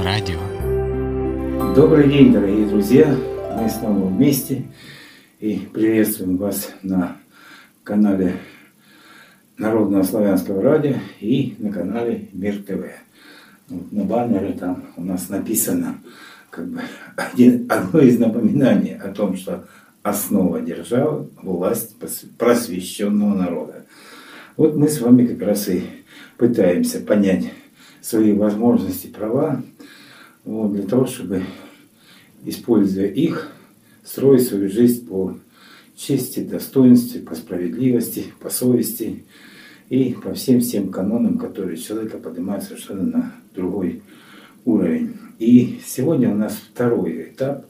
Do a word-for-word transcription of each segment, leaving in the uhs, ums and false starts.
радио. Добрый день, дорогие друзья! Мы снова вместе и приветствуем вас на канале Народного славянского радио и на канале Мир ТВ. Вот на баннере там у нас написано как бы один, одно из напоминаний о том, что основа державы – власть просвещенного народа. Вот мы с вами как раз и пытаемся понять свои возможности, права, вот, для того, чтобы, используя их, строить свою жизнь по чести, достоинству, по справедливости, по совести и по всем-всем канонам, которые человека поднимают совершенно на другой уровень. И сегодня у нас второй этап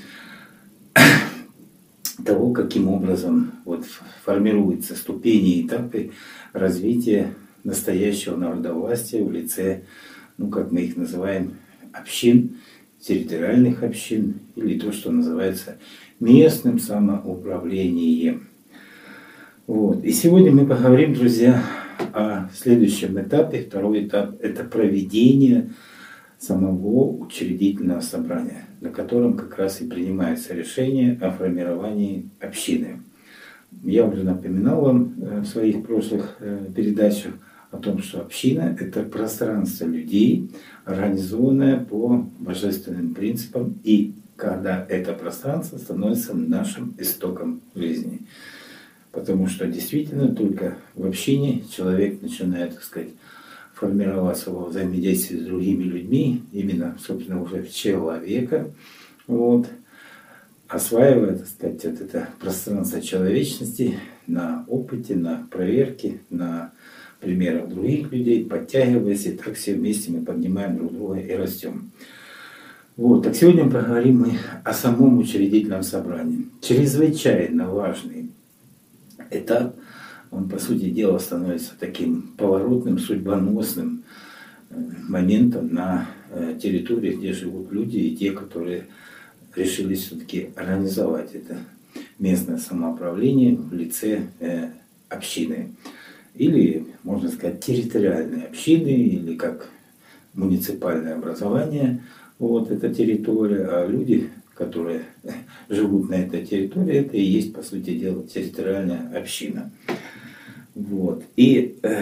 того, каким образом вот формируются ступени и этапы развития настоящего народовластия в лице, ну, как мы их называем, общин, территориальных общин, или то, что называется местным самоуправлением. Вот. И сегодня мы поговорим, друзья, о следующем этапе. Второй этап – это проведение самого учредительного собрания, на котором как раз и принимается решение о формировании общины. Я уже напоминал вам в своих прошлых передачах о том, что община – это пространство людей, организованное по божественным принципам, и когда это пространство становится нашим истоком жизни. Потому что действительно только в общине человек начинает, так сказать, формироваться во взаимодействии с другими людьми, именно, собственно, уже в человека, вот, осваивая, так сказать, вот это пространство человечности на опыте, на проверке, на примерах других людей, подтягиваясь, и так все вместе мы поднимаем друг друга и растем. Вот, так сегодня мы поговорим мы о самом учредительном собрании. Чрезвычайно важный этап, он, по сути дела, становится таким поворотным, судьбоносным моментом на территории, где живут люди, и те, которые решили все-таки организовать это местное самоуправление в лице общины. Или, можно сказать, территориальной общины, или как муниципальное образование, вот эта территория, а люди, которые живут на этой территории, это и есть, по сути дела, территориальная община. Вот. И э,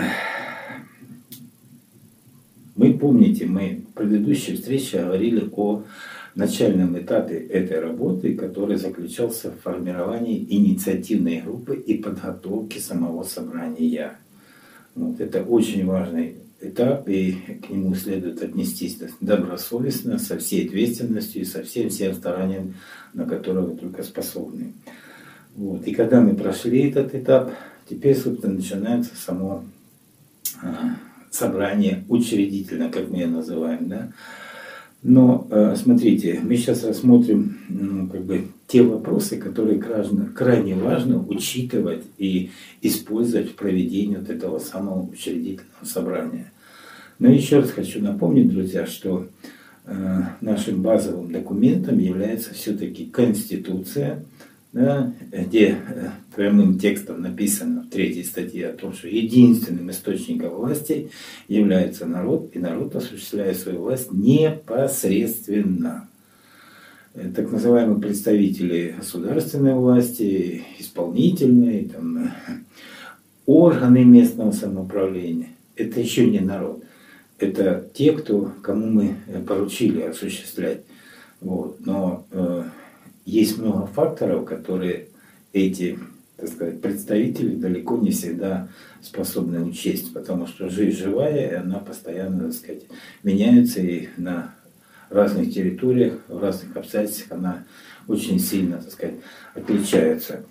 мы, помните, мы в предыдущей встрече говорили о начальном этапе этой работы, который заключался в формировании инициативной группы и подготовке самого собрания. Вот. Это очень важный этап, и к нему следует отнестись добросовестно, со всей ответственностью и со всем всем старанием, на которое вы только способны. Вот. И когда мы прошли этот этап, теперь, собственно, начинается само а, собрание учредительное, как мы его называем, да. Но а, смотрите, мы сейчас рассмотрим, ну, как бы те вопросы, которые крайне, крайне важно учитывать и использовать в проведении вот этого самого учредительного собрания. Но еще раз хочу напомнить, друзья, что э, нашим базовым документом является все-таки Конституция, да, где э, прямым текстом написано в третьей статье о том, что единственным источником власти является народ, и народ осуществляет свою власть непосредственно. Так называемые представители государственной власти, исполнительной, там, органы местного самоуправления – это еще не народ. Это те, кто, кому мы поручили осуществлять. Вот. Но э, есть много факторов, которые эти, так сказать, представители далеко не всегда способны учесть, потому что жизнь живая, и она постоянно, так сказать, меняется, и на разных территориях, в разных обстоятельствах она очень сильно, так сказать, отличается.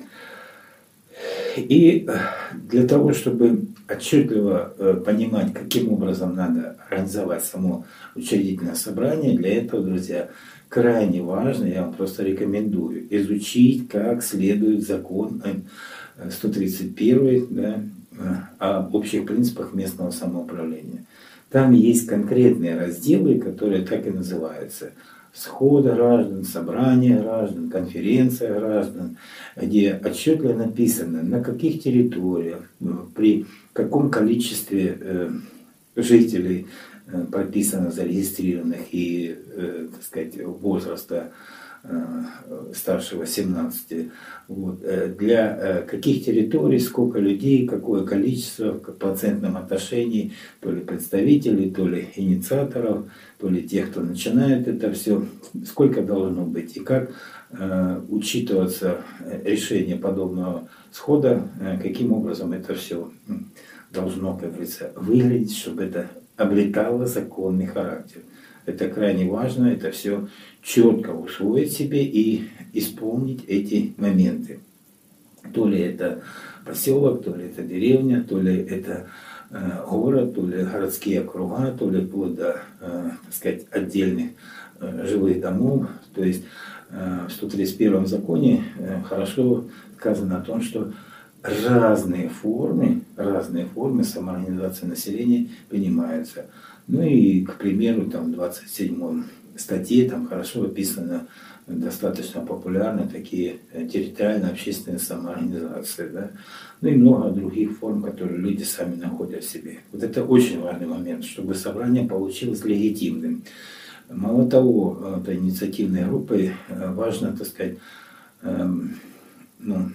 И для того, чтобы отчетливо понимать, каким образом надо организовать само учредительное собрание, для этого, друзья, крайне важно, я вам просто рекомендую, изучить как следует закон сто тридцать первый, да, об общих принципах местного самоуправления. Там есть конкретные разделы, которые так и называются: сходы граждан, собрание граждан, конференция граждан, где отчетливо написано, на каких территориях, при каком количестве жителей прописано, зарегистрированных и, так сказать, возраста старше восемнадцати. Вот. Для каких территорий, сколько людей, какое количество, в процентном отношении, то ли представителей, то ли инициаторов, то ли тех, кто начинает это все, сколько должно быть и как э, учитываться решение подобного схода, э, каким образом это все должно, как говорится, выглядеть, чтобы это обретало законный характер. Это крайне важно, это все четко усвоить себе и исполнить эти моменты. То ли это поселок, то ли это деревня, то ли это э, город, то ли городские округа, то ли вплоть до, э, так сказать, отдельных э, жилых домов. То есть э, в сто тридцать первом законе э, хорошо сказано о том, что разные формы, разные формы самоорганизации населения принимаются. Ну и, к примеру, там в двадцать седьмой статье там хорошо описано достаточно популярны такие территориально-общественные самоорганизации, да? Ну и много других форм, которые люди сами находят в себе. Вот это очень важный момент, чтобы собрание получилось легитимным. Мало того, этой инициативной группой важно, так сказать, эм, ну,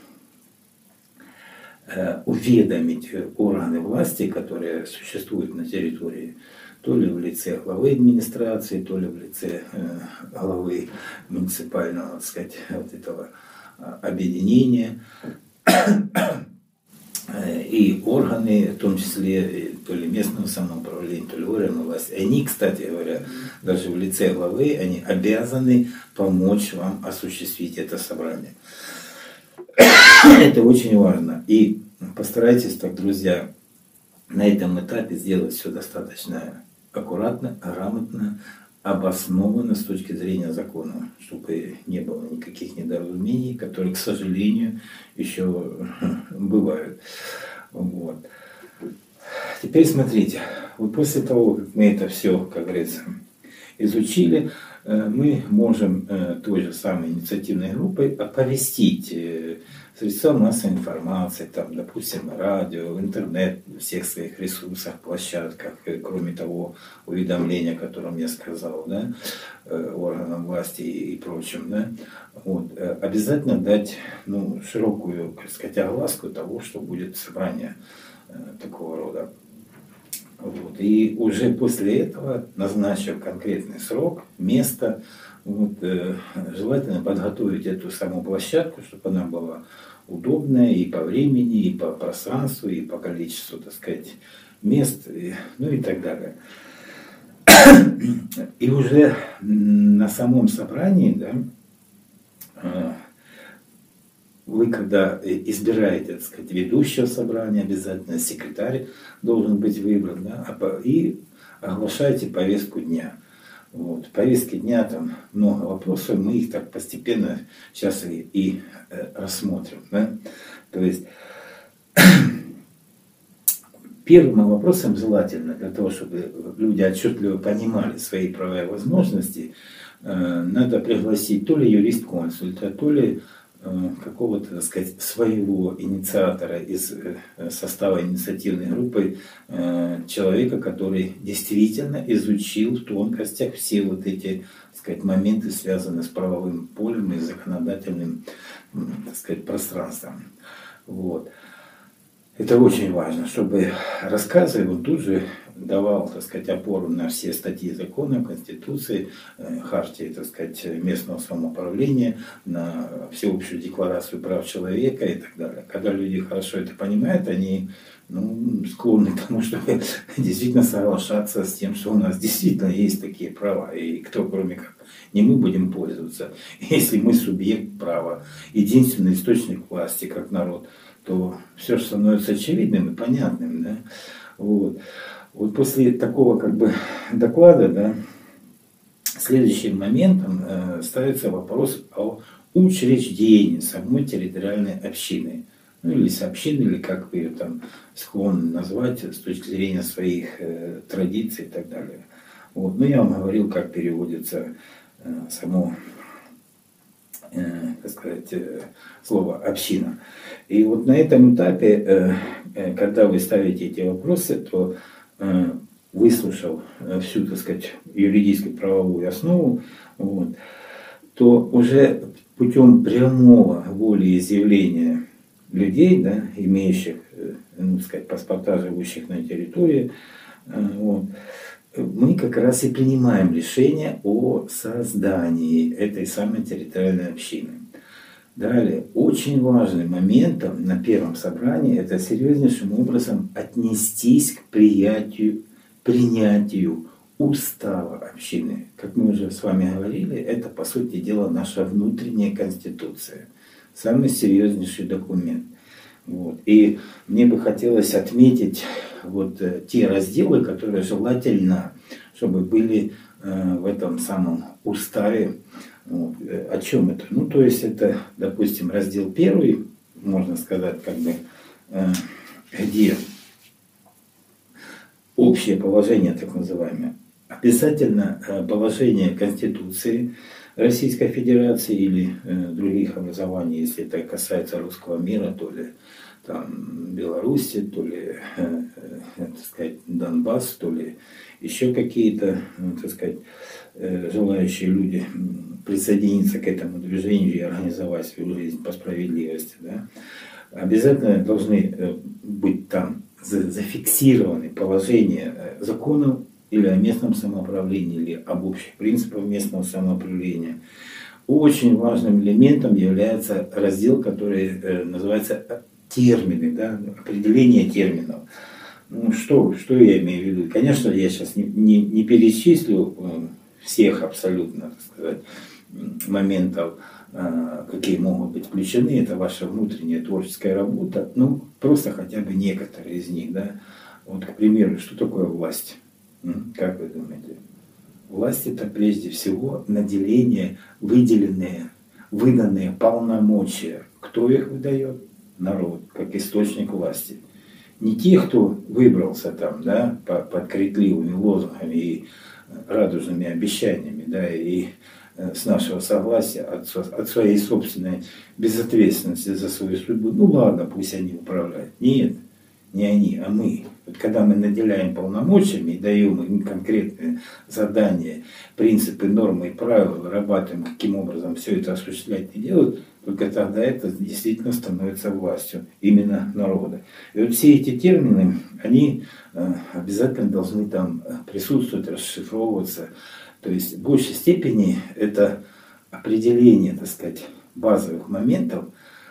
уведомить органы власти, которые существуют на территории, то ли в лице главы администрации, то ли в лице э, главы муниципального, так сказать, вот этого объединения, и органы, в том числе то ли местного самоуправления, то ли органы власти. Они, кстати говоря, даже в лице главы, они обязаны помочь вам осуществить это собрание. Это очень важно. И постарайтесь так, друзья, на этом этапе сделать все достаточно аккуратно, грамотно, обоснованно с точки зрения закона, чтобы не было никаких недоразумений, которые, к сожалению, еще бывают. Вот. Теперь смотрите, вот после того, как мы это все, как говорится, изучили, мы можем той же самой инициативной группой оповестить средства массовой информации, там, допустим, радио, интернет, всех своих ресурсах, площадках, кроме того уведомления, о котором я сказал, да, органам власти и прочим, да, вот, обязательно дать, ну, широкую, так сказать, огласку того, что будет собрание такого рода. Вот. И уже после этого, назначив конкретный срок, место, вот, э, желательно подготовить эту саму площадку, чтобы она была удобная и по времени, и по пространству, и по количеству, так сказать, мест, и, ну и так далее. И уже на самом собрании, да, э, вы, когда избираете, так сказать, ведущего собрания, обязательно секретарь должен быть выбран, да, и оглашаете повестку дня. Вот. В повестке дня там много вопросов, мы их так постепенно сейчас и, и э, рассмотрим. Да? То есть первым вопросом желательно, для того, чтобы люди отчетливо понимали свои права и возможности, э, надо пригласить то ли юрист-консульта, то ли какого-то, так сказать, своего инициатора из состава инициативной группы, человека, который действительно изучил в тонкостях все вот эти, так сказать, моменты, связанные с правовым полем и законодательным, так сказать, пространством. Вот. Это очень важно, чтобы, рассказывая, он тут же давал, так сказать, опору на все статьи закона, Конституции, хартии, так сказать, местного самоуправления, на всеобщую декларацию прав человека и так далее. Когда люди хорошо это понимают, они, ну, склонны к тому, чтобы действительно соглашаться с тем, что у нас действительно есть такие права, и кто, кроме как не мы, будем пользоваться. Если мы субъект права, единственный источник власти, как народ, то все же становится очевидным и понятным. Да? Вот. Вот после такого как бы доклада, да, следующим моментом э, ставится вопрос о учреждении самой территориальной общины. Ну или сообщины, или как вы ее там склонны назвать с точки зрения своих э, традиций и так далее. Вот. Но я вам говорил, как переводится э, само, э, так сказать, э, слово «община». И вот на этом этапе, э, э, когда вы ставите эти вопросы, то выслушал всю, так сказать, юридическую правовую основу, вот, то уже путем прямого волеизъявления людей, да, имеющих, ну, так сказать, паспорта, живущих на территории, вот, мы как раз и принимаем решение о создании этой самой территориальной общины. Далее, очень важным моментом на первом собрании это серьезнейшим образом отнестись к приятию, принятию устава общины. Как мы уже с вами говорили, это, по сути дела, наша внутренняя конституция. Самый серьезнейший документ. Вот. И мне бы хотелось отметить вот э, те разделы, которые желательно, чтобы были э, в этом самом уставе. Вот. О чем это? Ну, то есть это, допустим, раздел первый, можно сказать, как бы, э, где общее положение, так называемое. Обязательно э, положение Конституции Российской Федерации или э, других образований, если это касается русского мира, то ли там Беларуси, то ли, э, э, так сказать, Донбасс, то ли еще какие-то, ну, так сказать, э, желающие люди присоединиться к этому движению и организовать свою жизнь по справедливости, да, обязательно должны э, быть там зафиксированы положения законов или о местном самоуправлении, или об общих принципах местного самоуправления. Очень важным элементом является раздел, который э, называется термины, да, определение терминов. Ну, что, что я имею в виду? Конечно, я сейчас не, не, не перечислю э, всех абсолютно, так сказать, моментов, э, какие могут быть включены. Это ваша внутренняя творческая работа. Ну, просто хотя бы некоторые из них. Да. Вот, к примеру, что такое власть? Как вы думаете? Власть это прежде всего наделение, выделенные, выданные полномочия. Кто их выдает? Народ, как источник власти. Не те, кто выбрался там, да, под крикливыми лозунгами и радужными обещаниями, да, и с нашего согласия, от, от своей собственной безответственности за свою судьбу. Ну ладно, пусть они управляют. Нет, не они, а мы. Вот когда мы наделяем полномочиями и даем им конкретные задания, принципы, нормы и правила, вырабатываем, каким образом все это осуществлять и делать, только тогда это действительно становится властью именно народа. И вот все эти термины, они обязательно должны там присутствовать, расшифровываться. То есть в большей степени это определение, так сказать, базовых моментов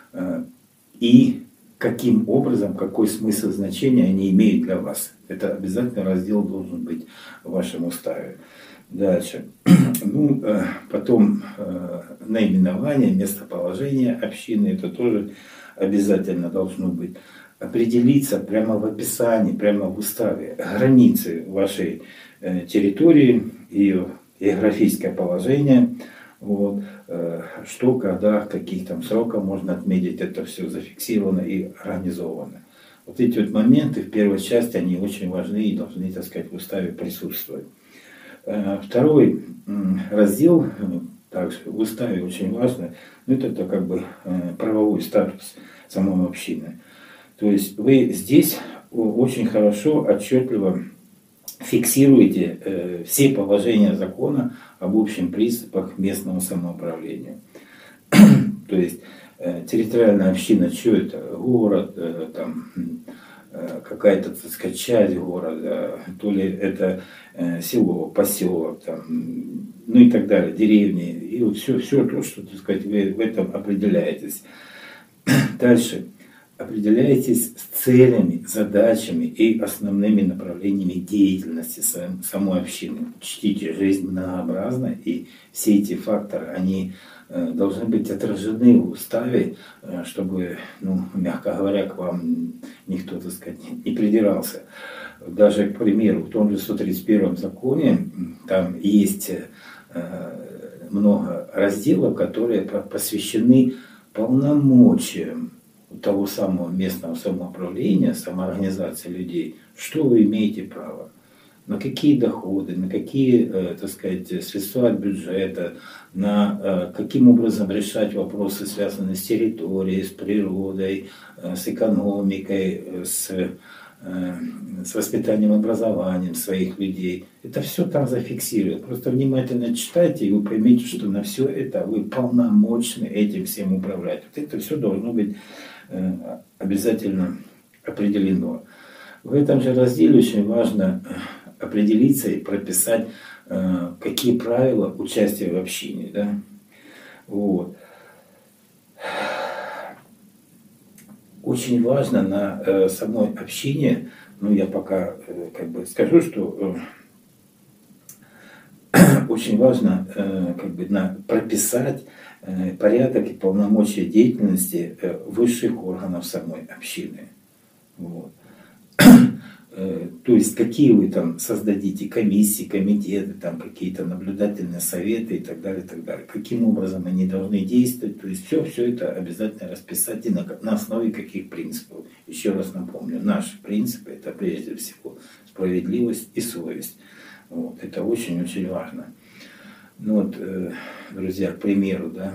и каким образом, какой смысл, значение они имеют для вас. Это обязательно раздел должен быть в вашем уставе. Дальше. Ну, потом наименование, местоположение общины, это тоже обязательно должно быть. Определиться прямо в описании, прямо в уставе границы вашей территории, ее географическое положение. Вот, что, когда, каких там сроков можно отметить, это все зафиксировано и организовано. Вот эти вот моменты в первой части, они очень важны и должны, так сказать, в уставе присутствовать. Второй раздел, также в уставе очень важно, ну, это, это как бы правовой статус самой общины. То есть вы здесь очень хорошо, отчетливо фиксируете э, все положения закона об общих принципах местного самоуправления. То есть э, территориальная община, что это? Город, э, там, э, какая-то, так сказать, часть города, то ли это э, село, поселок, там, ну и так далее, деревни. И вот все, все то, что, так сказать, вы в этом определяетесь. Дальше. Определяетесь с целями, задачами и основными направлениями деятельности самой общины. Чтите, жизнь многообразна, и все эти факторы, они должны быть отражены в уставе, чтобы, ну, мягко говоря, к вам никто, так сказать, не придирался. Даже, к примеру, в том же сто тридцать первом законе там есть много разделов, которые посвящены полномочиям того самого местного самоуправления, самоорганизации людей, что вы имеете право, на какие доходы, на какие, э, так сказать, средства от бюджета, на э, каким образом решать вопросы, связанные с территорией, с природой, э, с экономикой, э, с с воспитанием, образованием своих людей. Это все там зафиксировано. Просто внимательно читайте, и вы поймете, что на все это вы полномочны этим всем управлять. Вот это все должно быть обязательно определено. В этом же разделе очень важно определиться и прописать, какие правила участия в общине. Да? Вот. Очень важно на э, самой общине, ну я пока э, как бы скажу, что э, очень важно э, как бы на, прописать э, порядок и полномочия деятельности э, высших органов самой общины. Вот. То есть какие вы там создадите комиссии, комитеты, там какие-то наблюдательные советы и так далее, и так далее. Каким образом они должны действовать. То есть все, все это обязательно расписать и на, на основе каких принципов. Еще раз напомню, наши принципы это прежде всего справедливость и совесть. Вот, это очень-очень важно. Ну вот, друзья, к примеру, да,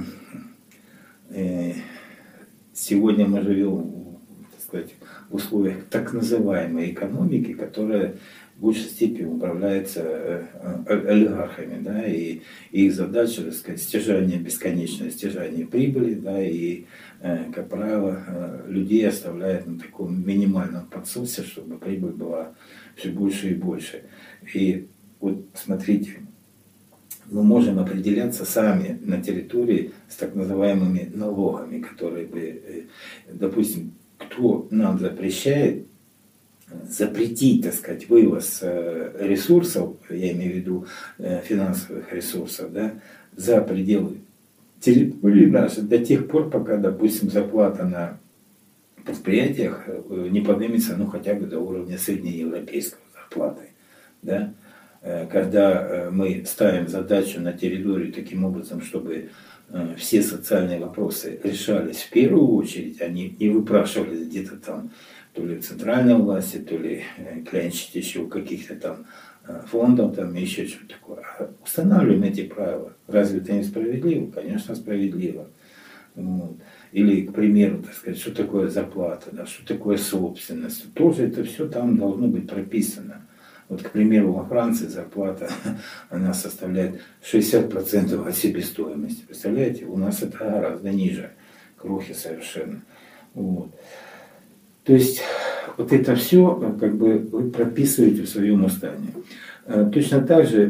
сегодня мы живем, так сказать, в условиях так называемой экономики, которая в большей степени управляется олигархами, да, и их задача, так сказать, стяжание, бесконечное стяжание прибыли, да, и, как правило, людей оставляет на таком минимальном подсосе, чтобы прибыль была все больше и больше. И вот смотрите, мы можем определяться сами на территории с так называемыми налогами, которые бы, допустим, кто нам запрещает запретить, так сказать, вывоз ресурсов, я имею в виду финансовых ресурсов, да, за пределы территории нашей до тех пор, пока, допустим, зарплата на предприятиях не поднимется, ну, хотя бы до уровня среднеевропейской зарплаты, да. Когда мы ставим задачу на территории таким образом, чтобы все социальные вопросы решались в первую очередь, они не выпрашивались где-то там, то ли в центральной власти, то ли клянчить еще у каких-то там фондов, там еще что-то такое. А устанавливаем эти правила. Разве это не справедливо? Конечно, справедливо. Вот. Или, к примеру, так сказать, что такое зарплата, да, что такое собственность. Тоже это все там должно быть прописано. Вот, к примеру, во Франции зарплата, она составляет шестьдесят процентов от себестоимости. Представляете, у нас это гораздо ниже, крохи совершенно. Вот. То есть, вот это все как бы вы прописываете в своем уставе. Точно так же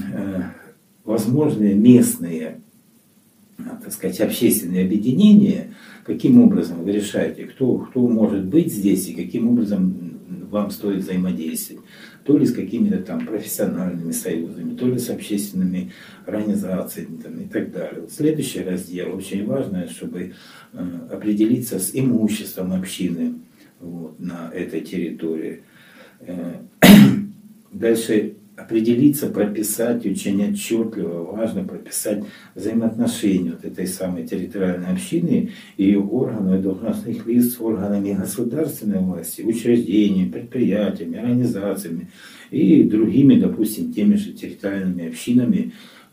возможные местные, так сказать, общественные объединения, каким образом вы решаете, кто, кто может быть здесь и каким образом вам стоит взаимодействовать. То ли с какими-то там профессиональными союзами, то ли с общественными организациями там, и так далее. Вот следующий раздел очень важно, чтобы э, определиться с имуществом общины вот, на этой территории. Э, дальше определиться, прописать очень отчетливо, важно прописать взаимоотношения вот этой самой территориальной общины и ее органов и должностных лиц с органами государственной власти, учреждениями, предприятиями, организациями и другими, допустим, теми же территориальными общинами,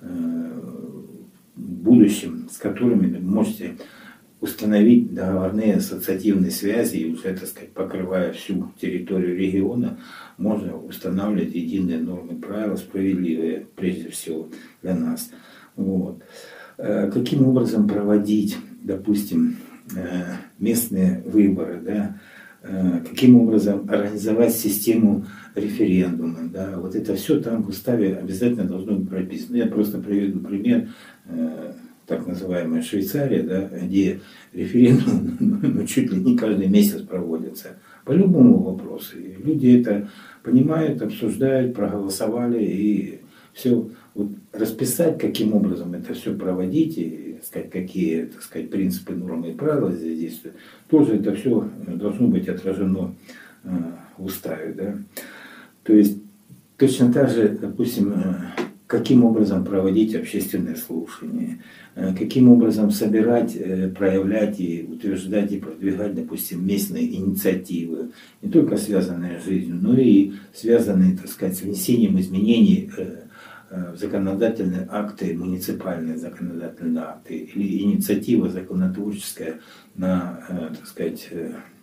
в будущем, с которыми вы можете установить договорные ассоциативные связи и уже, так сказать, покрывая всю территорию региона, можно устанавливать единые нормы правила, справедливые прежде всего для нас. Вот. Каким образом проводить, допустим, местные выборы, да? Каким образом организовать систему референдума. Да? Вот это все там в уставе обязательно должно быть прописано. Я просто приведу пример. Так называемая Швейцария, да, где референдум ну, чуть ли не каждый месяц проводится по любому вопросу. И люди это понимают, обсуждают, проголосовали и все. Вот расписать, каким образом это все проводить, и сказать, какие, так сказать, принципы, нормы и правила здесь действуют, тоже это все должно быть отражено в уставе. Да? То есть точно так же, допустим, каким образом проводить общественные слушания, каким образом собирать, проявлять и утверждать и продвигать, допустим, местные инициативы, не только связанные с жизнью, но и связанные, так сказать, с внесением изменений в законодательные акты, муниципальные законодательные акты или инициатива законотворческая на, так сказать,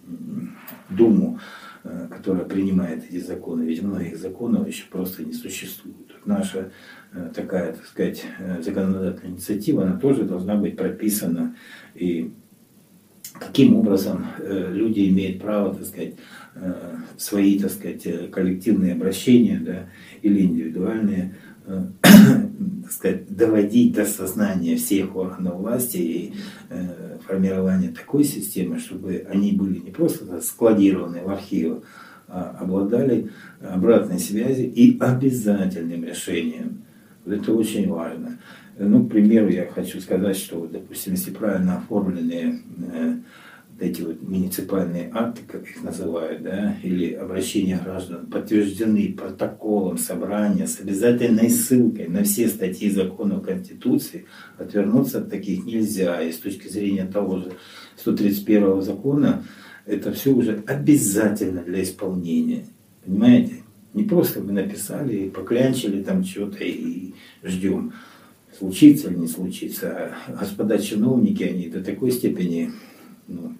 Думу, которая принимает эти законы, ведь многих законов еще просто не существует. Наша такая, так сказать, законодательная инициатива, она тоже должна быть прописана, и каким образом люди имеют право, так сказать, свои, так сказать, коллективные обращения, да, или индивидуальные, так сказать, доводить до сознания всех органов власти и э, формирования такой системы, чтобы они были не просто складированы в архивах, а обладали обратной связью и обязательным решением. Вот это очень важно. Ну, к примеру, я хочу сказать, что, допустим, если правильно оформленные э, эти вот муниципальные акты, как их называют, да, или обращения граждан, подтверждены протоколом собрания с обязательной ссылкой на все статьи законов Конституции, отвернуться от таких нельзя. И с точки зрения того же сто тридцать первого закона, это все уже обязательно для исполнения. Понимаете? Не просто мы написали, поклянчили там что-то и ждем, случится или не случится. А господа чиновники, они до такой степени, ну,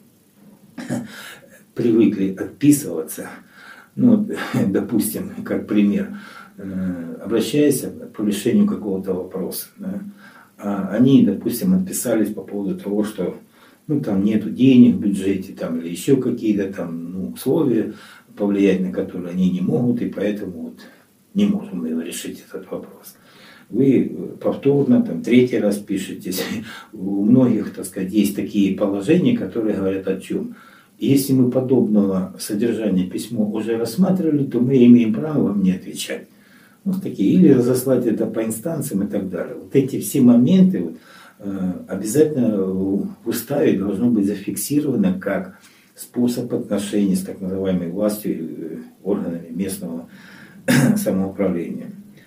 привыкли отписываться. Ну, допустим, как пример, обращаясь по решению какого-то вопроса, да, а они, допустим, отписались по поводу того, что ну, там нету денег в бюджете, там, или еще какие-то там ну, условия, повлиять на которые они не могут, и поэтому вот не можем мы решить этот вопрос. Вы повторно, там, третий раз пишетесь. У многих, так сказать, есть такие положения, которые говорят о чем. Если мы подобного содержания письмо уже рассматривали, то мы имеем право вам не отвечать. Вот такие. Или разослать это по инстанциям и так далее. Вот эти все моменты вот, э, обязательно в уставе должно быть зафиксировано как способ отношений с так называемой властью и органами местного самоуправления.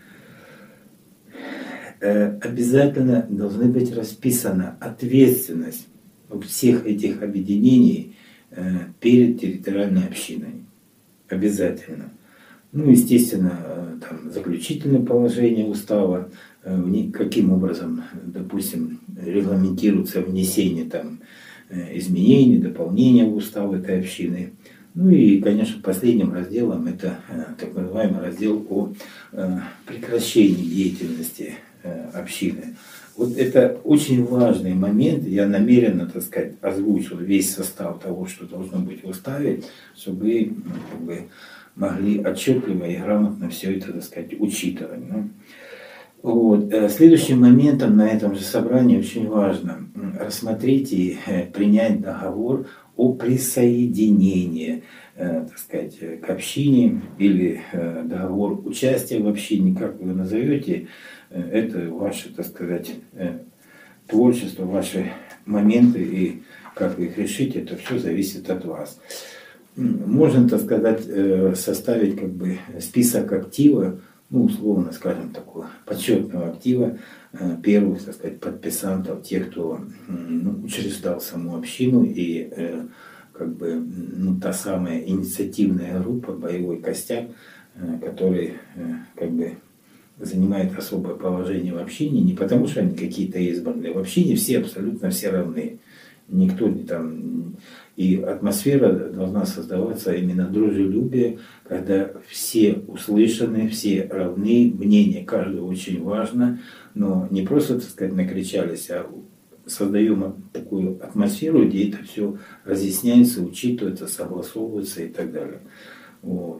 Обязательно должны быть расписана ответственность всех этих объединений перед территориальной общиной. Обязательно. Ну, естественно, там заключительное положение устава, каким образом, допустим, регламентируется внесение там изменений, дополнения в устав этой общины. Ну и, конечно, последним разделом это так называемый раздел о прекращении деятельности общины. Вот это очень важный момент. Я намеренно, так сказать, озвучил весь состав того, что должно быть в уставе, чтобы вы ну, как бы, могли отчетливо и грамотно все это, так сказать, учитывать. Ну. Вот. Следующим моментом на этом же собрании очень важно рассмотреть и принять договор о присоединении, так сказать, к общине или договор участия в общине, как вы назовете, это ваше, так сказать, творчество, ваши моменты и как вы их решите, это все зависит от вас. Можно, так сказать, составить как бы список актива, ну, условно, скажем, такого почетного актива первых, так сказать, подписантов, тех, кто ну, учреждал саму общину и как бы ну, та самая инициативная группа, боевой костяк, который как бы занимает особое положение в общине, не потому что они какие-то избранные, в общине все абсолютно все равны. Никто не там... И атмосфера должна создаваться именно дружелюбие, когда все услышаны, все равны, мнение каждого очень важно, но не просто, так сказать, накричались, а создаем такую атмосферу, где это все разъясняется, учитывается, согласовывается и так далее. Вот.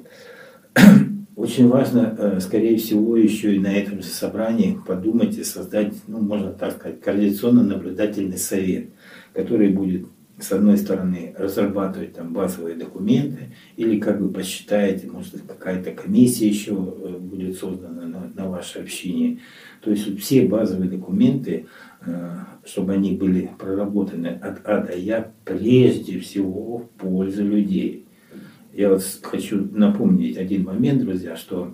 Очень важно, скорее всего, еще и на этом же собрании подумать и создать, ну, можно так сказать, координационно-наблюдательный совет, который будет, с одной стороны, разрабатывать там базовые документы, или, как вы посчитаете, может, какая-то комиссия еще будет создана на, на вашей общине. То есть все базовые документы, чтобы они были проработаны от А до Я, прежде всего в пользу людей. Я вот хочу напомнить один момент, друзья, что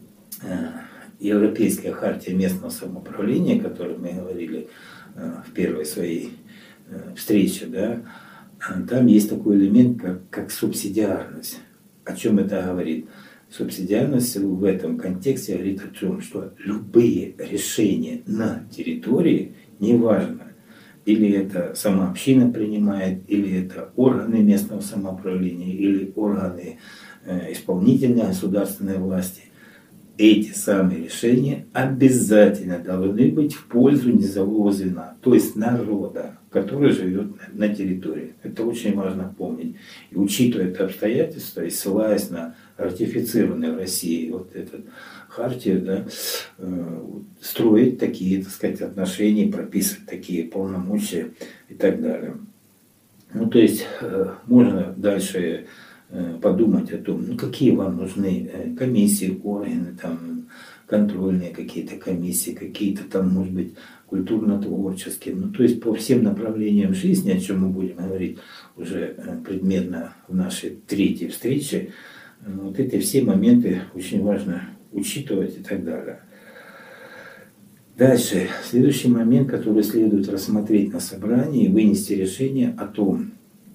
Европейская хартия местного самоуправления, о которой мы говорили в первой своей встрече, да, там есть такой элемент, как, как субсидиарность. О чем это говорит? Субсидиарность в этом контексте говорит о том, что любые решения на территории, неважно, или это сама община принимает, или это органы местного самоуправления, или органы э, исполнительной государственной власти. Эти самые решения обязательно должны быть в пользу низового звена, то есть народа, который живет на территории. Это очень важно помнить. И учитывая это обстоятельство, и ссылаясь на ратифицированный в России вот этот хартию, да, э, строить такие, так сказать, отношения, прописывать такие полномочия и так далее. Ну, то есть э, можно дальше подумать о том, ну, какие вам нужны комиссии, органы, там, контрольные какие-то комиссии, какие-то там, может быть, культурно-творческие. Ну, то есть по всем направлениям жизни, о чем мы будем говорить уже предметно в нашей третьей встрече, вот эти все моменты очень важно учитывать и так далее. Дальше, следующий момент, который следует рассмотреть на собрании, вынести решение о том,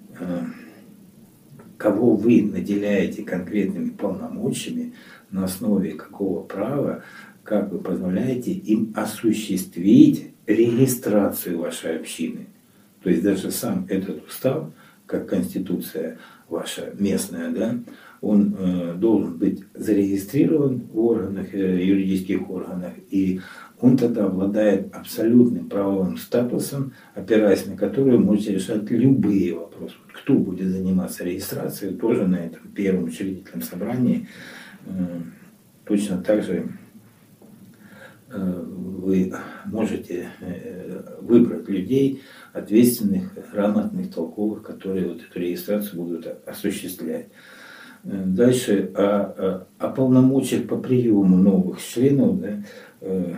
кого вы наделяете конкретными полномочиями, на основе какого права, как вы позволяете им осуществить регистрацию вашей общины. То есть даже сам этот устав, как конституция ваша местная, да, он э, должен быть зарегистрирован в органах, э, юридических органах, и он тогда обладает абсолютным правовым статусом, опираясь на который вы можете решать любые вопросы. Кто будет заниматься регистрацией, тоже на этом первом учредительном собрании. Э, точно так же э, вы можете э, выбрать людей, ответственных, грамотных, толковых, которые вот эту регистрацию будут осуществлять. Дальше о, о, о полномочиях по приему новых членов, да, э,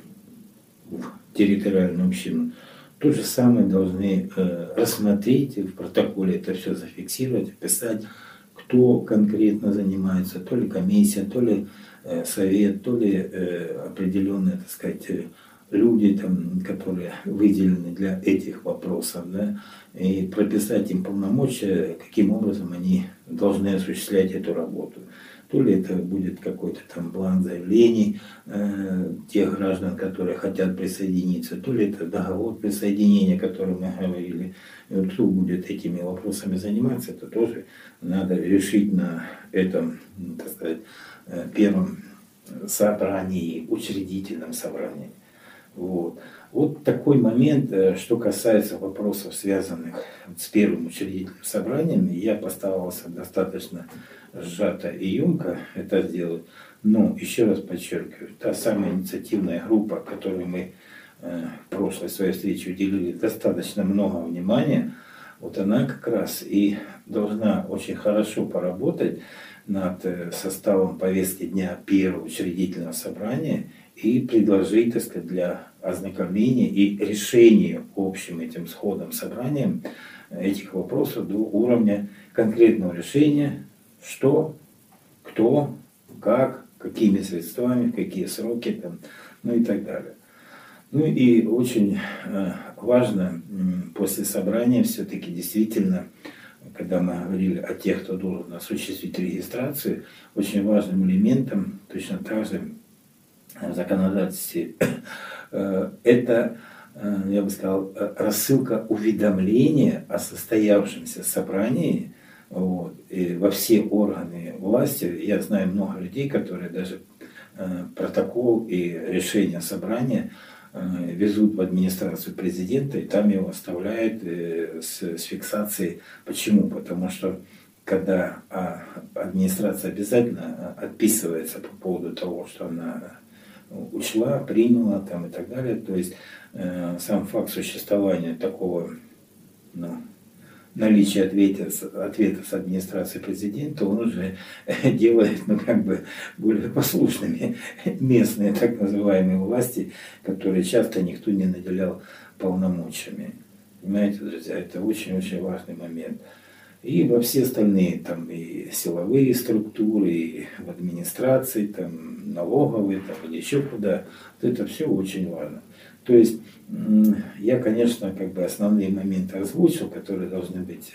в территориальную общину. То же самое должны э, рассмотреть, в протоколе это все зафиксировать, описать, кто конкретно занимается, то ли комиссия, то ли э, совет, то ли э, определенные, так сказать, люди, там, которые выделены для этих вопросов, да, и прописать им полномочия, каким образом они должны осуществлять эту работу. То ли это будет какой-то там план заявлений э, тех граждан, которые хотят присоединиться, то ли это договор присоединения, о котором мы говорили. И вот кто будет этими вопросами заниматься, это тоже надо решить на этом, так сказать, первом собрании, учредительном собрании. Вот. Вот такой момент, что касается вопросов, связанных с первым учредительным собранием. Я постарался достаточно сжато и емко это сделать. Но, еще раз подчеркиваю, та самая инициативная группа, которой мы в прошлой своей встрече уделили достаточно много внимания, вот она как раз и должна очень хорошо поработать над составом повестки дня первого учредительного собрания и предложить, так сказать, для ознакомления и решения общим этим сходом собранием этих вопросов до уровня конкретного решения, что, кто, как, какими средствами, в какие сроки, там, ну и так далее. Ну и очень важно после собрания все-таки действительно, когда мы говорили о тех, кто должен осуществить регистрацию, очень важным элементом, точно так же в законодательстве, это, я бы сказал, рассылка уведомления о состоявшемся собрании, вот, и во все органы власти. Я знаю много людей, которые даже протокол и решение собрания везут в администрацию президента, и там его оставляют с, с фиксацией. Почему? Потому что когда администрация обязательно отписывается по поводу того, что она учла, приняла там, и так далее, то есть э, сам факт существования такого, ну, наличия ответа, ответа с администрации президента, он уже делает, ну, как бы более послушными местные так называемые власти, которые часто никто не наделял полномочиями. Понимаете, друзья, это очень-очень важный момент. И во все остальные, там, и силовые структуры, и в администрации, там, налоговые, там, или еще куда, вот это все очень важно. То есть я, конечно, как бы основные моменты озвучил, которые должны быть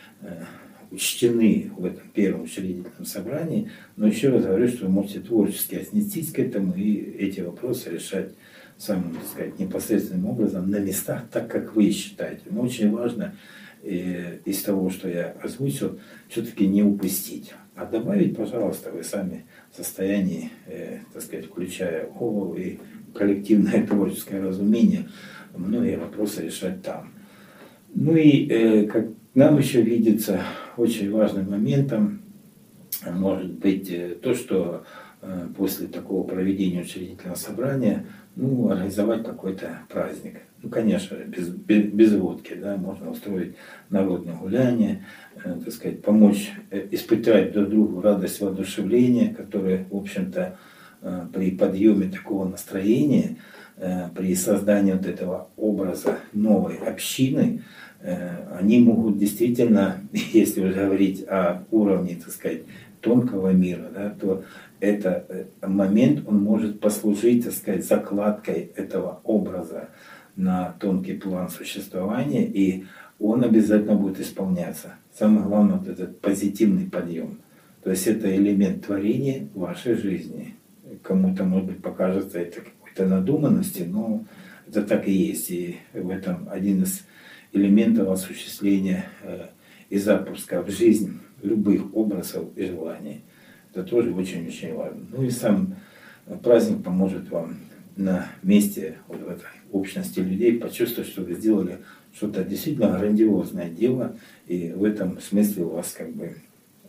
учтены в этом первом учредительном собрании, но еще раз говорю, что вы можете творчески отнестись к этому и эти вопросы решать самым, так сказать, непосредственным образом на местах, так как вы считаете. Но очень важно э, из того, что я озвучил, все-таки не упустить. А добавить, пожалуйста, вы сами в состоянии, э, так сказать, включая голову и коллективное творческое разумение, многие вопросы решать там. Ну и э, как нам еще видится очень важным моментом, может быть, э, то, что э, после такого проведения учредительного собрания, ну, организовать какой-то праздник. Ну, конечно, без, без, без водки, да, можно устроить народное гуляние, э, так сказать, помочь э, испытать друг другу радость воодушевления, которое, в общем-то, э, при подъеме такого настроения, э, при создании вот этого образа новой общины, э, они могут действительно, если уже говорить о уровне, так сказать, тонкого мира, да, то этот момент, он может послужить, так сказать, закладкой этого образа на тонкий план существования, и он обязательно будет исполняться. Самое главное, вот этот позитивный подъем. То есть это элемент творения вашей жизни. Кому-то, может быть, покажется это какой-то надуманности, но это так и есть. И в этом один из элементов осуществления и запуска в жизнь любых образов и желаний. Это тоже очень-очень важно. Ну и сам праздник поможет вам на месте, вот в этой общности людей, почувствовать, что вы сделали что-то действительно грандиозное дело, и в этом смысле у вас как бы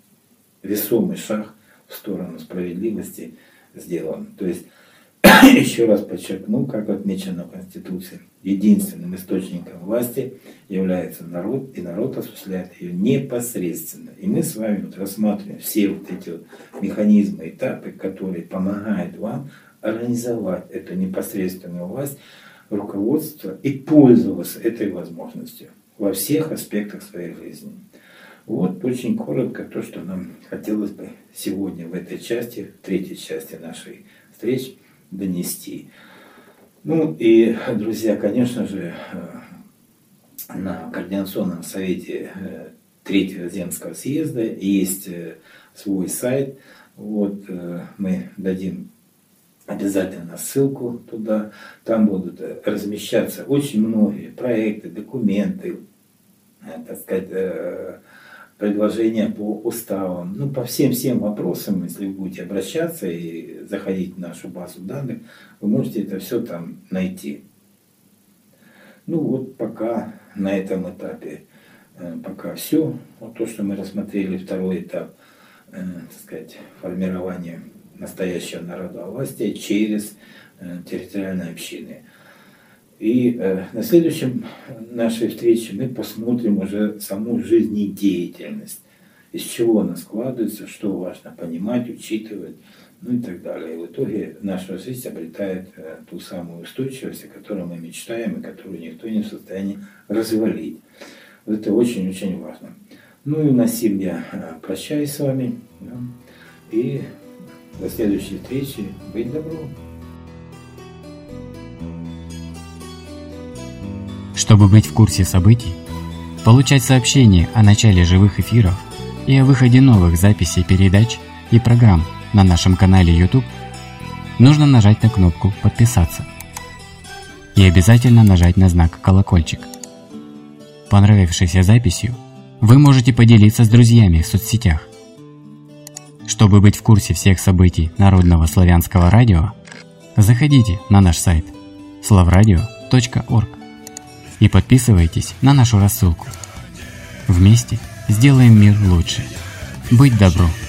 весомый шаг в сторону справедливости сделан. То есть, еще раз подчеркну, как отмечено в Конституции, единственным источником власти является народ, и народ осуществляет ее непосредственно. И мы с вами вот рассматриваем все вот эти вот механизмы, этапы, которые помогают вам организовать эту непосредственную власть, руководство и пользоваться этой возможностью во всех аспектах своей жизни. Вот очень коротко то, что нам хотелось бы сегодня в этой части, в третьей части нашей встречи донести. Ну и, друзья, конечно же, на Координационном совете Третьего Земского съезда есть свой сайт. Вот мы дадим обязательно ссылку туда. Там будут размещаться очень многие проекты, документы, так сказать, предложения по уставам, ну, по всем-всем вопросам, если вы будете обращаться и заходить в нашу базу данных, вы можете это все там найти. Ну, вот пока на этом этапе, пока все. Вот то, что мы рассмотрели, второй этап, так сказать, формирования настоящего народовластия через территориальные общины. И э, на следующем нашей встрече мы посмотрим уже саму жизнедеятельность, из чего она складывается, что важно понимать, учитывать, ну и так далее. И в итоге наша жизнь обретает э, ту самую устойчивость, о которой мы мечтаем и которую никто не в состоянии развалить. Вот это очень-очень важно. Ну и на сим я э, прощаюсь с вами. Да, и до следующей встречи. Быть добро! Чтобы быть в курсе событий, получать сообщения о начале живых эфиров и о выходе новых записей передач и программ на нашем канале YouTube, нужно нажать на кнопку «Подписаться» и обязательно нажать на знак «Колокольчик». Понравившейся записью вы можете поделиться с друзьями в соцсетях. Чтобы быть в курсе всех событий Народного славянского радио, заходите на наш сайт славрадио точка орг и подписывайтесь на нашу рассылку. Вместе сделаем мир лучше. Быть добру!